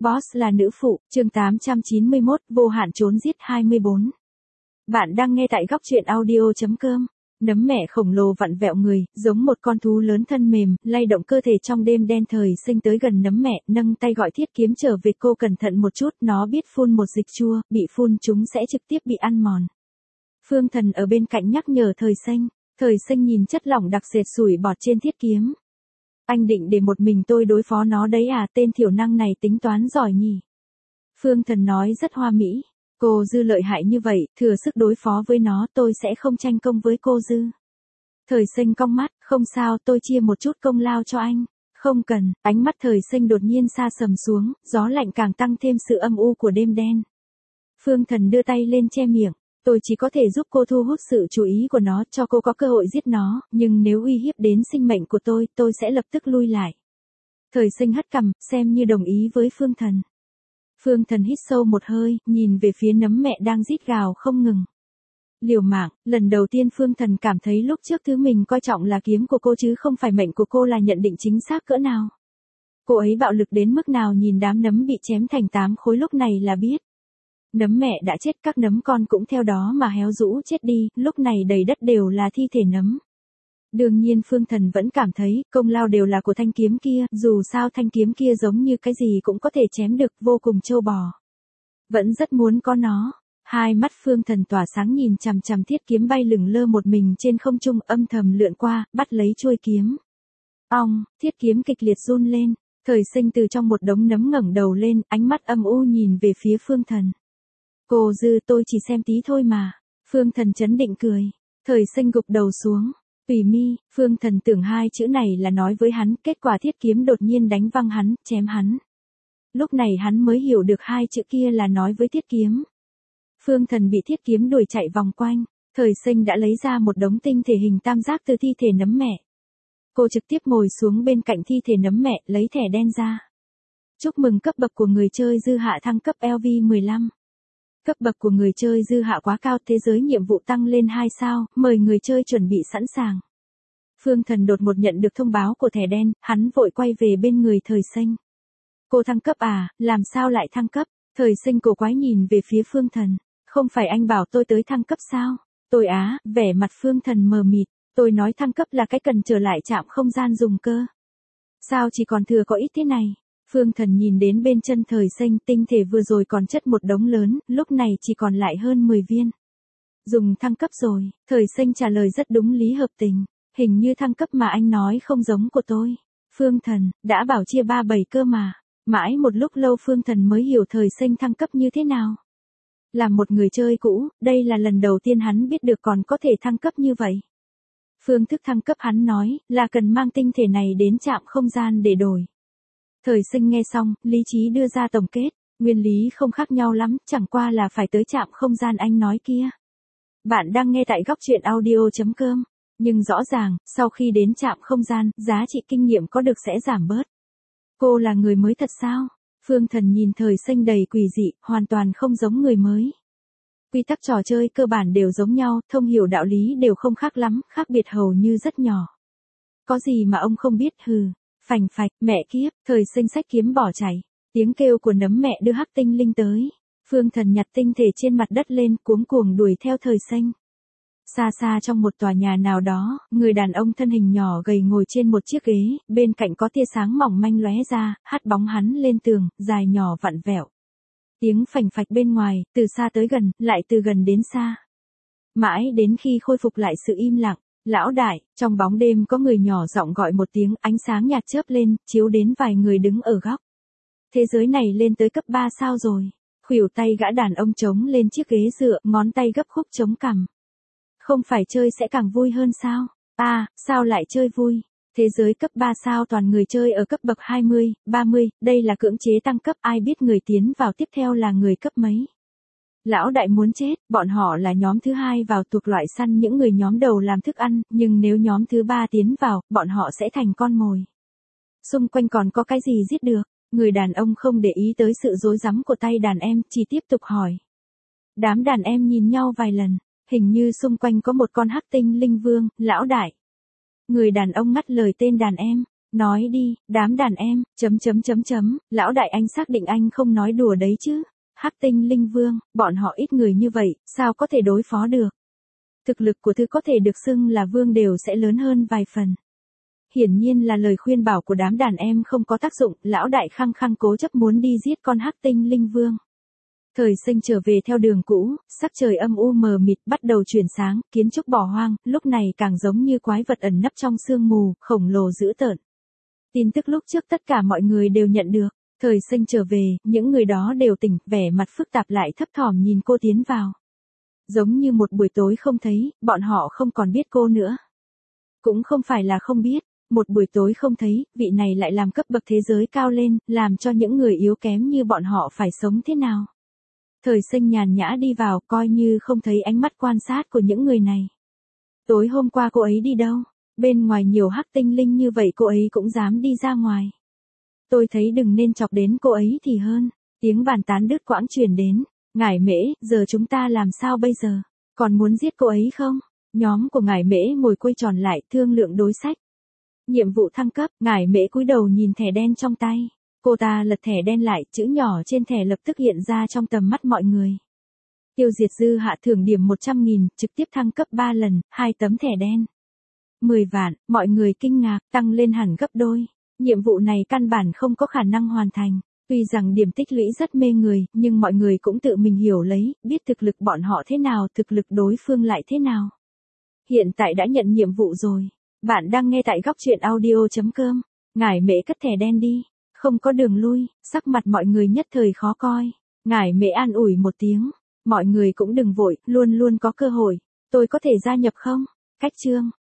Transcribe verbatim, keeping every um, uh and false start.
Boss là nữ phụ, chương tám trăm chín mươi mốt, vô hạn trốn giết hai mươi bốn. Bạn đang nghe tại góc truyện audio chấm com. Nấm mẹ khổng lồ vặn vẹo người, giống một con thú lớn thân mềm, lay động cơ thể trong đêm đen. Thời Sinh tới gần nấm mẹ, nâng tay gọi Thiết Kiếm trở về. Cô cẩn thận một chút, nó biết phun một dịch chua, bị phun chúng sẽ trực tiếp bị ăn mòn. Phương Thần ở bên cạnh nhắc nhở Thời Sinh. Thời Sinh nhìn chất lỏng đặc sệt sủi bọt trên Thiết Kiếm. Anh định để một mình tôi đối phó nó đấy à? Tên thiểu năng này tính toán giỏi nhỉ? Phương Thần nói rất hoa mỹ. Cô Dư lợi hại như vậy, thừa sức đối phó với nó, tôi sẽ không tranh công với cô Dư. Thời Sinh cong mắt, không sao, tôi chia một chút công lao cho anh. Không cần. Ánh mắt Thời Sinh đột nhiên sa sầm xuống, gió lạnh càng tăng thêm sự âm u của đêm đen. Phương Thần đưa tay lên che miệng. Tôi chỉ có thể giúp cô thu hút sự chú ý của nó, cho cô có cơ hội giết nó, nhưng nếu uy hiếp đến sinh mệnh của tôi, tôi sẽ lập tức lui lại. Thời Sinh hất cằm, xem như đồng ý với Phương Thần. Phương Thần hít sâu một hơi, nhìn về phía nấm mẹ đang rít gào không ngừng. Liều mạng, lần đầu tiên Phương Thần cảm thấy lúc trước thứ mình coi trọng là kiếm của cô chứ không phải mệnh của cô là nhận định chính xác cỡ nào. Cô ấy bạo lực đến mức nào nhìn đám nấm bị chém thành tám khối lúc này là biết. Nấm mẹ đã chết, các nấm con cũng theo đó mà héo rũ chết đi, lúc này đầy đất đều là thi thể nấm. Đương nhiên Phương Thần vẫn cảm thấy, công lao đều là của thanh kiếm kia, dù sao thanh kiếm kia giống như cái gì cũng có thể chém được, vô cùng trâu bò. Vẫn rất muốn có nó. Hai mắt Phương Thần tỏa sáng nhìn chằm chằm Thiết Kiếm bay lửng lơ một mình trên không trung, âm thầm lượn qua, bắt lấy chuôi kiếm. Ong, Thiết Kiếm kịch liệt run lên. Thời Sinh từ trong một đống nấm ngẩng đầu lên, ánh mắt âm u nhìn về phía Phương Thần. Cô Dư, tôi chỉ xem tí thôi mà. Phương Thần chấn định cười. Thời Sinh gục đầu xuống. Tùy mi. Phương Thần tưởng hai chữ này là nói với hắn, kết quả Thiết Kiếm đột nhiên đánh văng hắn, chém hắn. Lúc này hắn mới hiểu được hai chữ kia là nói với Thiết Kiếm. Phương Thần bị Thiết Kiếm đuổi chạy vòng quanh. Thời Sinh đã lấy ra một đống tinh thể hình tam giác từ thi thể nấm mẹ. Cô trực tiếp ngồi xuống bên cạnh thi thể nấm mẹ, lấy thẻ đen ra. Chúc mừng cấp bậc của người chơi Dư hạ thăng cấp L V mười lăm. Cấp bậc của người chơi Dư hạ quá cao, thế giới nhiệm vụ tăng lên hai sao, mời người chơi chuẩn bị sẵn sàng. Phương Thần đột một nhận được thông báo của thẻ đen, hắn vội quay về bên người Thời Sinh. Cô thăng cấp à, làm sao lại thăng cấp? Thời Sinh cổ quái nhìn về phía Phương Thần. Không phải anh bảo tôi tới thăng cấp sao? Tôi á, vẻ mặt Phương Thần mờ mịt. Tôi nói thăng cấp là cái cần trở lại trạm không gian dùng cơ. Sao chỉ còn thừa có ít thế này? Phương Thần nhìn đến bên chân Thời Sinh, tinh thể vừa rồi còn chất một đống lớn, lúc này chỉ còn lại hơn mười viên. Dùng thăng cấp rồi. Thời Sinh trả lời rất đúng lý hợp tình. Hình như thăng cấp mà anh nói không giống của tôi. Phương Thần, đã bảo chia ba bảy cơ mà. Mãi một lúc lâu Phương Thần mới hiểu Thời Sinh thăng cấp như thế nào. Là một người chơi cũ, đây là lần đầu tiên hắn biết được còn có thể thăng cấp như vậy. Phương thức thăng cấp hắn nói, là cần mang tinh thể này đến trạm không gian để đổi. Thời Sinh nghe xong, lý trí đưa ra tổng kết, nguyên lý không khác nhau lắm, chẳng qua là phải tới trạm không gian anh nói kia. Bạn đang nghe tại góc truyện audio chấm com, nhưng rõ ràng, sau khi đến trạm không gian, giá trị kinh nghiệm có được sẽ giảm bớt. Cô là người mới thật sao? Phương Thần nhìn Thời Sinh đầy quỷ dị, hoàn toàn không giống người mới. Quy tắc trò chơi cơ bản đều giống nhau, thông hiểu đạo lý đều không khác lắm, khác biệt hầu như rất nhỏ. Có gì mà ông không biết? Hừ. Phành phạch, mẹ kiếp. Thời Sinh xách kiếm bỏ chạy. Tiếng kêu của nấm mẹ đưa hắc tinh linh tới. Phương Thần nhặt tinh thể trên mặt đất lên, cuống cuồng đuổi theo Thời Sinh. Xa xa trong một tòa nhà nào đó, người đàn ông thân hình nhỏ gầy ngồi trên một chiếc ghế, bên cạnh có tia sáng mỏng manh lóe ra, hắt bóng hắn lên tường, dài nhỏ vặn vẹo. Tiếng phành phạch bên ngoài, từ xa tới gần, lại từ gần đến xa. Mãi đến khi khôi phục lại sự im lặng, lão đại, trong bóng đêm có người nhỏ giọng gọi một tiếng, ánh sáng nhạt chớp lên, chiếu đến vài người đứng ở góc. Thế giới này lên tới cấp ba sao rồi. Khuỷu tay gã đàn ông chống lên chiếc ghế dựa, ngón tay gấp khúc chống cằm. Không phải chơi sẽ càng vui hơn sao? À, sao lại chơi vui? Thế giới cấp ba sao toàn người chơi ở cấp bậc hai mươi, ba mươi, đây là cưỡng chế tăng cấp, ai biết người tiến vào tiếp theo là người cấp mấy. Lão đại muốn chết, bọn họ là nhóm thứ hai vào thuộc loại săn những người nhóm đầu làm thức ăn, nhưng nếu nhóm thứ ba tiến vào, bọn họ sẽ thành con mồi. Xung quanh còn có cái gì giết được? Người đàn ông không để ý tới sự rối rắm của tay đàn em, chỉ tiếp tục hỏi. Đám đàn em nhìn nhau vài lần, hình như xung quanh có một con hắc tinh linh vương, lão đại. Người đàn ông ngắt lời tên đàn em, Nói đi, đám đàn em, chấm chấm chấm chấm, lão đại anh xác định anh không nói đùa đấy chứ. Hắc tinh linh vương, bọn họ ít người như vậy, sao có thể đối phó được. Thực lực của Thư có thể được xưng là vương đều sẽ lớn hơn vài phần. Hiển nhiên là lời khuyên bảo của đám đàn em không có tác dụng, lão đại khăng khăng cố chấp muốn đi giết con hắc tinh linh vương. Thời sinh trở về theo đường cũ, sắc trời âm u mờ mịt bắt đầu chuyển sáng, kiến trúc bỏ hoang, lúc này càng giống như quái vật ẩn nấp trong sương mù, khổng lồ dữ tợn. Tin tức lúc trước tất cả mọi người đều nhận được, thời sinh trở về, những người đó đều tỉnh, vẻ mặt phức tạp lại thấp thỏm nhìn cô tiến vào. Giống như một buổi tối không thấy, bọn họ không còn biết cô nữa. Cũng không phải là không biết, một buổi tối không thấy, vị này lại làm cấp bậc thế giới cao lên, làm cho những người yếu kém như bọn họ phải sống thế nào. Thời sinh nhàn nhã đi vào, coi như không thấy ánh mắt quan sát của những người này. Tối hôm qua cô ấy đi đâu? Bên ngoài nhiều hắc tinh linh như vậy cô ấy cũng dám đi ra ngoài. Tôi thấy đừng nên chọc đến cô ấy thì hơn. Tiếng bàn tán đứt quãng truyền đến. Ngải Mễ, giờ chúng ta làm sao bây giờ? Còn muốn giết cô ấy không? Nhóm của Ngải Mễ ngồi quây tròn lại thương lượng đối sách. Nhiệm vụ thăng cấp, Ngải Mễ cúi đầu nhìn thẻ đen trong tay. Cô ta lật thẻ đen lại, chữ nhỏ trên thẻ lập tức hiện ra trong tầm mắt mọi người. Tiêu diệt dư hạ thưởng điểm một trăm nghìn, trực tiếp thăng cấp ba lần, hai tấm thẻ đen. mười vạn, mọi người kinh ngạc, tăng lên hẳn gấp đôi. Nhiệm vụ này căn bản không có khả năng hoàn thành. Tuy rằng điểm tích lũy rất mê người, nhưng mọi người cũng tự mình hiểu lấy, biết thực lực bọn họ thế nào, thực lực đối phương lại thế nào. Hiện tại đã nhận nhiệm vụ rồi. Bạn đang nghe tại góc truyện audio chấm com. Ngải Mễ cất thẻ đen đi. Không có đường lui, sắc mặt mọi người nhất thời khó coi. Ngải Mễ an ủi một tiếng. Mọi người cũng đừng vội, luôn luôn có cơ hội. Tôi có thể gia nhập không? Cách chương.